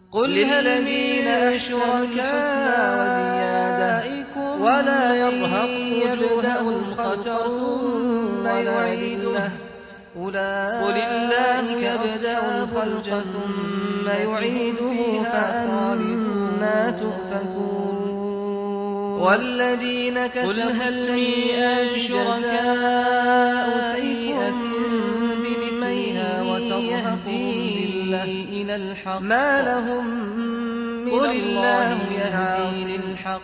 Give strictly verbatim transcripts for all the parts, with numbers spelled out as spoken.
قل للذين أحسنوا الحسنى وزيادة ولا يرهق وجوههم قتر ثم يعيده أولئك يبدأ الخلق ثم يعيده فأنى تؤفكون والذين كسبوا السيئات شركاء سيئة بمثلها وترهقهم ذلة إلى الحق ما لهم من الله يهدي الحق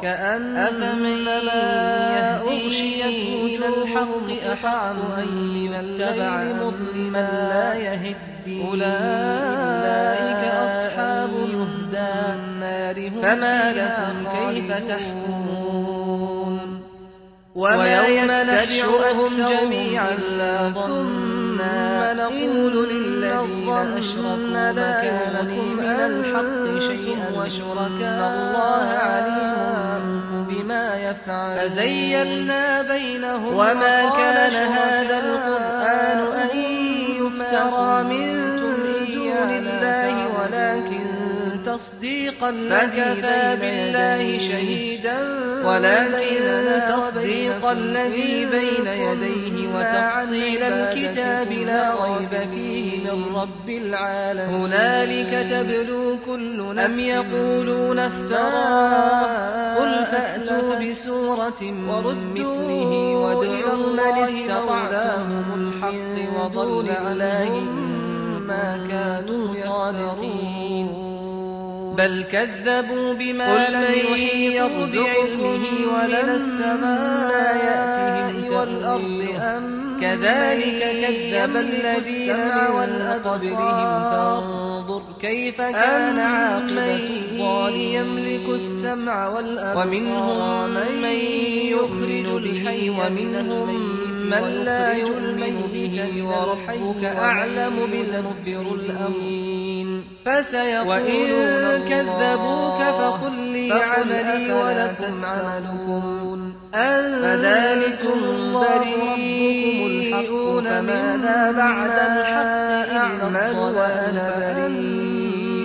كأنما أغشيت وجوه الحق أحق أن يتبع مظلما لا يهدي أولئك أصحاب النار فما لكم كيف تحكمون ويوم نحشرهم جميعا ثم نقول للذين أشركوا مكانكم من الحق شيئا وشركاء الله عليم بما يفعل فزيلنا بينهم وما كان هذا القرآن أن يفترى من دون الله ولكن تصديق فكفى بالله شهيدا ولكن تصديق الذي بين يديه وتفصيل الكتاب لا ريب فيه من رب العالمين هنالك تبلو كل نفس أم يقولون افتراه قل فأتوا بسورة مثله وادعوا من استطعتم الحق وضل عليهم ما كانوا صادقين بل كذبوا بما لم يحيطوا بعلمه ولن السماء يأتهم والأرض أم كذلك كذب الذين من قبلهم فانظر كيف كان عاقبة الظالمين يملك السمع والأبصار ومنهم من يخرج الحي ومنهم من لا يؤمن به وربك أعلم بالمبصر الأمين فسيقولون كذبوك فقل لي عملي ولكم عملكم فذلكم الله ربكم الحق فماذا بعد الحق أعمل وأنا بريء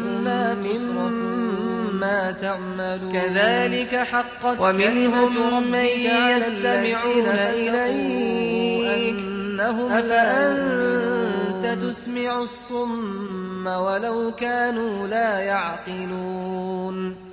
مما تعمل كذلك حقت ومنهم من يستمعون إليك أفأنت تسمع الصم ولو كانوا لا يعقلون